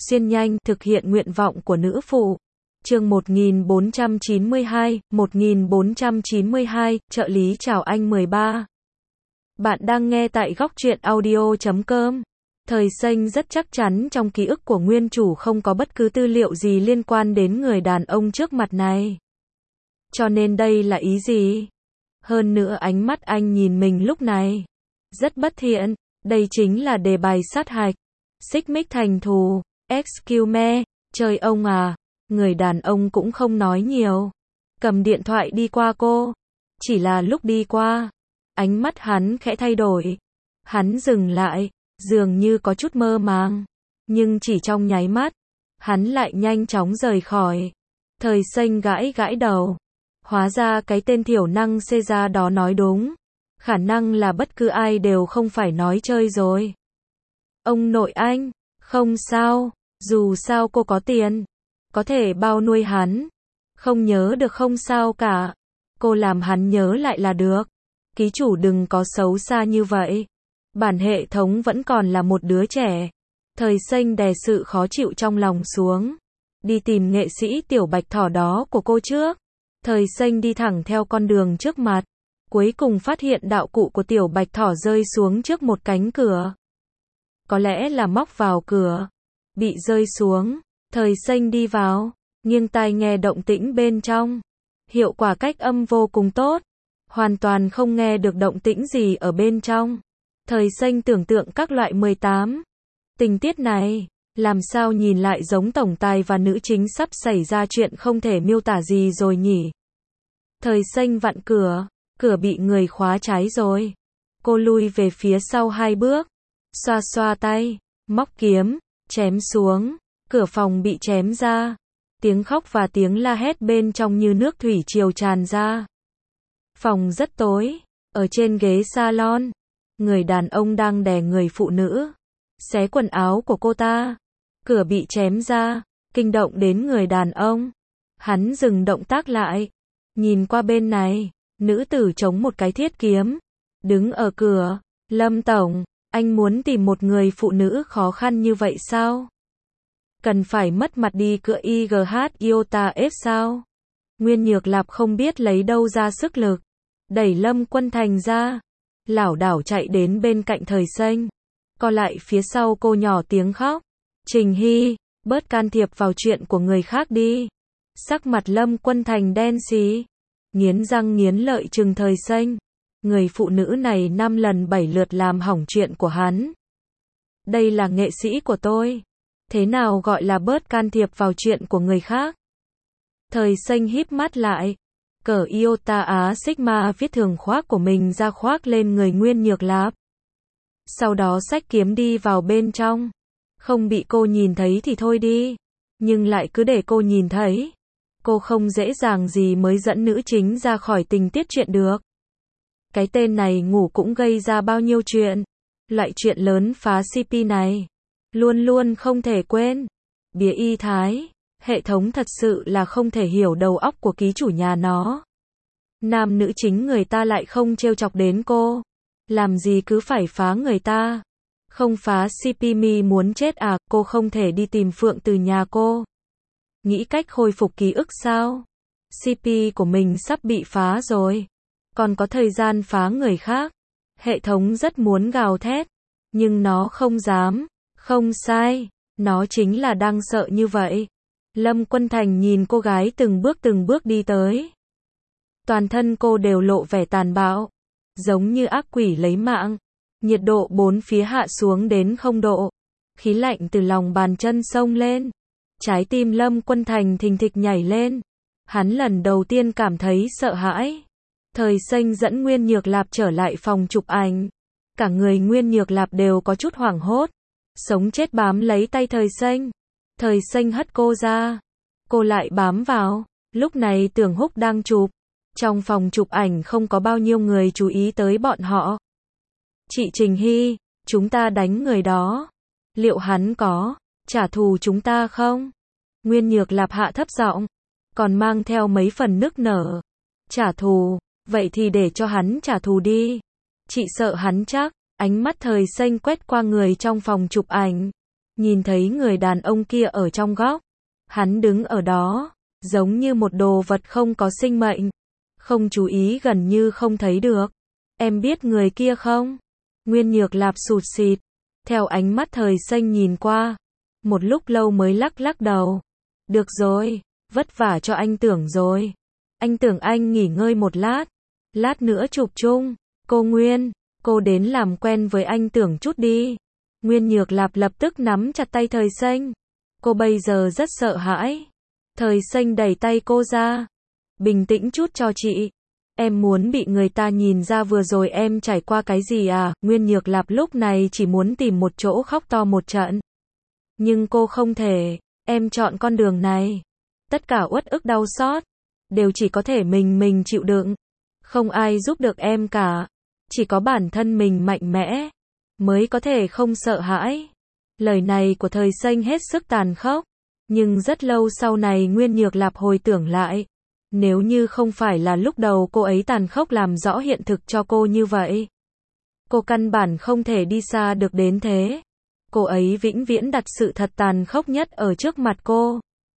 xuyên nhanh, thực hiện nguyện vọng của nữ phụ. Chương 1492, trợ lý chào anh 13. Bạn đang nghe tại góc truyện audio.com. Thời Xanh rất chắc chắn trong ký ức của nguyên chủ không có bất cứ tư liệu gì liên quan đến người đàn ông trước mặt này. Cho nên đây là ý gì? Hơn nữa ánh mắt anh nhìn mình lúc này rất bất thiện, đây chính là đề bài sát hạch. Xích mích thành thù, excuse me, trời ông à. Người đàn ông cũng không nói nhiều, cầm điện thoại đi qua cô. Chỉ là lúc đi qua, ánh mắt hắn khẽ thay đổi. Hắn dừng lại, dường như có chút mơ màng, nhưng chỉ trong nháy mắt, hắn lại nhanh chóng rời khỏi. Thời Xanh gãi gãi đầu. Hóa ra cái tên thiểu năng xê ra đó nói đúng. Khả năng là bất cứ ai đều không phải nói chơi rồi. Ông nội anh, không sao, dù sao cô có tiền, có thể bao nuôi hắn. Không nhớ được không sao cả. Cô làm hắn nhớ lại là được. Ký chủ đừng có xấu xa như vậy. Bản hệ thống vẫn còn là một đứa trẻ. Thời Xanh đè sự khó chịu trong lòng xuống. Đi tìm nghệ sĩ tiểu bạch thỏ đó của cô trước. Thời Xanh đi thẳng theo con đường trước mặt. Cuối cùng phát hiện đạo cụ của tiểu bạch thỏ rơi xuống trước một cánh cửa. Có lẽ là móc vào cửa. Bị rơi xuống. Thời Xanh đi vào, nghiêng tai nghe động tĩnh bên trong. Hiệu quả cách âm vô cùng tốt. Hoàn toàn không nghe được động tĩnh gì ở bên trong. Thời Xanh tưởng tượng các loại 18. Tình tiết này, làm sao nhìn lại giống tổng tài và nữ chính sắp xảy ra chuyện không thể miêu tả gì rồi nhỉ. Thời Xanh vặn cửa, cửa bị người khóa trái rồi. Cô lui về phía sau 2 bước. Xoa xoa tay, móc kiếm, chém xuống. Cửa phòng bị chém ra. Tiếng khóc và tiếng la hét bên trong như nước thủy triều tràn ra. Phòng rất tối. Ở trên ghế salon, người đàn ông đang đè người phụ nữ, xé quần áo của cô ta. Cửa bị chém ra, kinh động đến người đàn ông. Hắn dừng động tác lại. Nhìn qua bên này, nữ tử chống một cái thiết kiếm. Đứng ở cửa. Lâm tổng, anh muốn tìm một người phụ nữ khó khăn như vậy sao? Cần phải mất mặt đi cựa IGH Iota F sao? Nguyên Nhược Lạp không biết lấy đâu ra sức lực. Đẩy Lâm Quân Thành ra. Lảo đảo chạy đến bên cạnh Thời Xanh. Co lại phía sau cô nhỏ tiếng khóc. Trình Hy, bớt can thiệp vào chuyện của người khác đi. Sắc mặt Lâm Quân Thành đen xí. Nghiến răng nghiến lợi trừng Thời Xanh. Người phụ nữ này 5 lần 7 lượt làm hỏng chuyện của hắn. Đây là nghệ sĩ của tôi. Thế nào gọi là bớt can thiệp vào chuyện của người khác? Thời Xanh híp mắt lại. Cởi Iota Á Sigma viết thường khoác của mình ra khoác lên người Nguyên Nhược Lạp. Sau đó xách kiếm đi vào bên trong. Không bị cô nhìn thấy thì thôi đi. Nhưng lại cứ để cô nhìn thấy. Cô không dễ dàng gì mới dẫn nữ chính ra khỏi tình tiết chuyện được. Cái tên này ngủ cũng gây ra bao nhiêu chuyện. Loại chuyện lớn phá CP này. Luôn luôn không thể quên. Bía y thái. Hệ thống thật sự là không thể hiểu đầu óc của ký chủ nhà nó. Nam nữ chính người ta lại không trêu chọc đến cô. Làm gì cứ phải phá người ta. Không phá CP mi muốn chết à, cô không thể đi tìm Phượng từ nhà cô. Nghĩ cách khôi phục ký ức sao? CP của mình sắp bị phá rồi. Còn có thời gian phá người khác. Hệ thống rất muốn gào thét. Nhưng nó không dám. Không sai. Nó chính là đang sợ như vậy. Lâm Quân Thành nhìn cô gái từng bước đi tới. Toàn thân cô đều lộ vẻ tàn bạo. Giống như ác quỷ lấy mạng. Nhiệt độ bốn phía hạ xuống đến 0 độ. Khí lạnh từ lòng bàn chân xông lên. Trái tim Lâm Quân Thành thình thịch nhảy lên. Hắn lần đầu tiên cảm thấy sợ hãi. Thời Xanh dẫn Nguyên Nhược Lạp trở lại phòng chụp ảnh. Cả người Nguyên Nhược Lạp đều có chút hoảng hốt. Sống chết bám lấy tay Thời Xanh. Thời Xanh hất cô ra. Cô lại bám vào. Lúc này Tưởng Húc đang chụp. Trong phòng chụp ảnh không có bao nhiêu người chú ý tới bọn họ. Chị Trình Hy, chúng ta đánh người đó. Liệu hắn có trả thù chúng ta không? Nguyên Nhược Lạp hạ thấp giọng, còn mang theo mấy phần nức nở. Trả thù, vậy thì để cho hắn trả thù đi. Chị sợ hắn chắc. Ánh mắt Thời Xanh quét qua người trong phòng chụp ảnh. nhìn thấy người đàn ông kia ở trong góc. Hắn đứng ở đó, giống như một đồ vật không có sinh mệnh. Không chú ý gần như không thấy được. Em biết người kia không? Nguyên Nhược Lạp sụt sịt, theo ánh mắt Thời Xanh nhìn qua. Một lúc lâu mới lắc lắc đầu. Được rồi, vất vả cho anh Tưởng rồi. Anh Tưởng anh nghỉ ngơi một lát. Lát nữa chụp chung. Cô Nguyên, cô đến làm quen với anh Tưởng chút đi. Nguyên Nhược Lạp lập tức nắm chặt tay Thời Xanh. Cô bây giờ rất sợ hãi. Thời Xanh đẩy tay cô ra. Bình tĩnh chút cho chị. Em muốn bị người ta nhìn ra vừa rồi em trải qua cái gì à? Nguyên Nhược Lạp lúc này chỉ muốn tìm một chỗ khóc to một trận. Nhưng cô không thể. Em chọn con đường này. Tất cả uất ức đau xót đều chỉ có thể mình chịu đựng. Không ai giúp được em cả. Chỉ có bản thân mình mạnh mẽ mới có thể không sợ hãi. Lời này của Thời Xanh hết sức tàn khốc. Nhưng rất lâu sau này Nguyên Nhược Lạp hồi tưởng lại. Nếu như không phải là lúc đầu cô ấy tàn khốc làm rõ hiện thực cho cô như vậy, cô căn bản không thể đi xa được đến thế. Cô ấy vĩnh viễn đặt sự thật tàn khốc nhất ở trước mặt cô,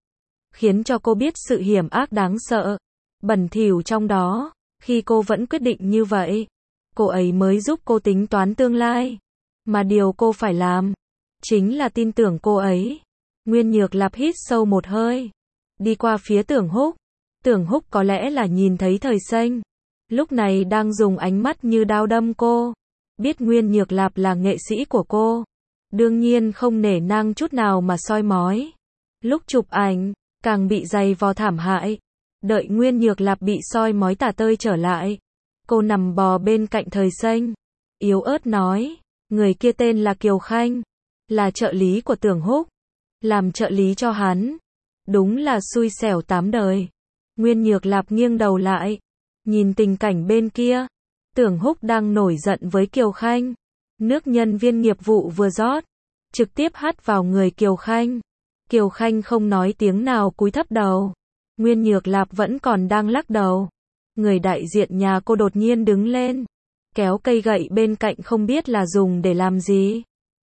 khiến cho cô biết sự hiểm ác đáng sợ, bẩn thỉu trong đó. Khi cô vẫn quyết định như vậy, cô ấy mới giúp cô tính toán tương lai. Mà điều cô phải làm, chính là tin tưởng cô ấy. Nguyên Nhược Lạp hít sâu một hơi, đi qua phía Tưởng Húc. Tưởng Húc có lẽ là nhìn thấy Thời Xanh lúc này đang dùng ánh mắt như đao đâm cô. Biết Nguyên Nhược Lạp là nghệ sĩ của cô, đương nhiên không nể nang chút nào mà soi mói. Lúc chụp ảnh, càng bị giày vò thảm hại. Đợi Nguyên Nhược Lạp bị soi mói tả tơi trở lại, cô nằm bò bên cạnh Thời Xanh, yếu ớt nói, người kia tên là Kiều Khanh, là trợ lý của Tưởng Húc. Làm trợ lý cho hắn, đúng là xui xẻo tám đời. Nguyên Nhược Lạp nghiêng đầu lại, nhìn tình cảnh bên kia. Tưởng Húc đang nổi giận với Kiều Khanh. Nước nhân viên nghiệp vụ vừa rót, trực tiếp hắt vào người Kiều Khanh. Kiều Khanh không nói tiếng nào cúi thấp đầu. Nguyên Nhược Lạp vẫn còn đang lắc đầu. Người đại diện nhà cô đột nhiên đứng lên, kéo cây gậy bên cạnh không biết là dùng để làm gì.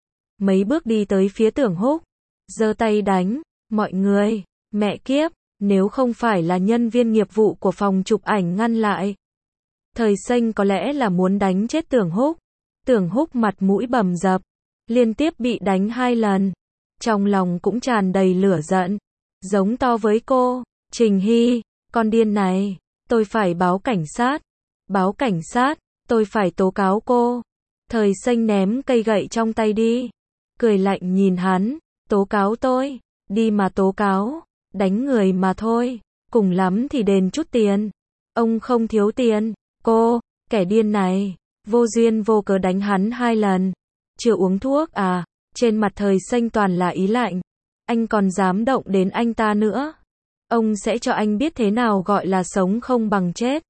Mấy bước đi tới phía Tưởng Húc, giơ tay đánh. Mọi người, mẹ kiếp, nếu không phải là nhân viên nghiệp vụ của phòng chụp ảnh ngăn lại, Thời Xanh có lẽ là muốn đánh chết Tưởng Húc. Tưởng Húc mặt mũi bầm dập, liên tiếp bị đánh 2 lần. Trong lòng cũng tràn đầy lửa giận, giống to với cô, Trình Hy, con điên này, tôi phải báo cảnh sát. Báo cảnh sát, tôi phải tố cáo cô. Thời Xanh ném cây gậy trong tay đi, cười lạnh nhìn hắn, tố cáo tôi, đi mà tố cáo, đánh người mà thôi, cùng lắm thì đền chút tiền. Ông không thiếu tiền, cô, kẻ điên này, vô duyên vô cớ đánh hắn 2 lần. Chưa uống thuốc à? Trên mặt Thời Xanh toàn là ý lạnh. Anh còn dám động đến anh ta nữa, ông sẽ cho anh biết thế nào gọi là sống không bằng chết.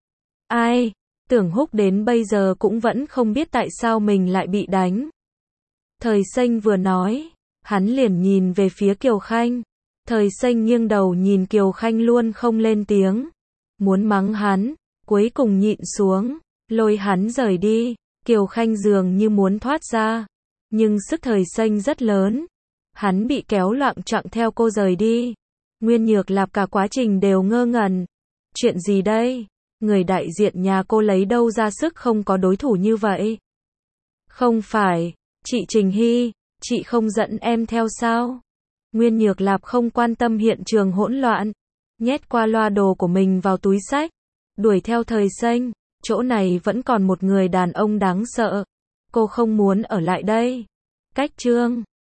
Ai? Tưởng Húc đến bây giờ cũng vẫn không biết tại sao mình lại bị đánh. Thời Xanh vừa nói, hắn liền nhìn về phía Kiều Khanh. Thời Xanh nghiêng đầu nhìn Kiều Khanh luôn không lên tiếng, muốn mắng hắn, cuối cùng nhịn xuống, lôi hắn rời đi. Kiều Khanh dường như muốn thoát ra, nhưng sức Thời Xanh rất lớn, hắn bị kéo loạng choạng theo cô rời đi. Nguyên Nhược Lạp cả quá trình đều ngơ ngẩn. Chuyện gì đây? Người đại diện nhà cô lấy đâu ra sức không có đối thủ như vậy? Không phải, chị Trình Hy, chị không dẫn em theo sao? Nguyên Nhược Lạp không quan tâm hiện trường hỗn loạn, nhét qua loa đồ của mình vào túi xách, đuổi theo Thời Xanh. Chỗ này vẫn còn một người đàn ông đáng sợ, cô không muốn ở lại đây. Cách chương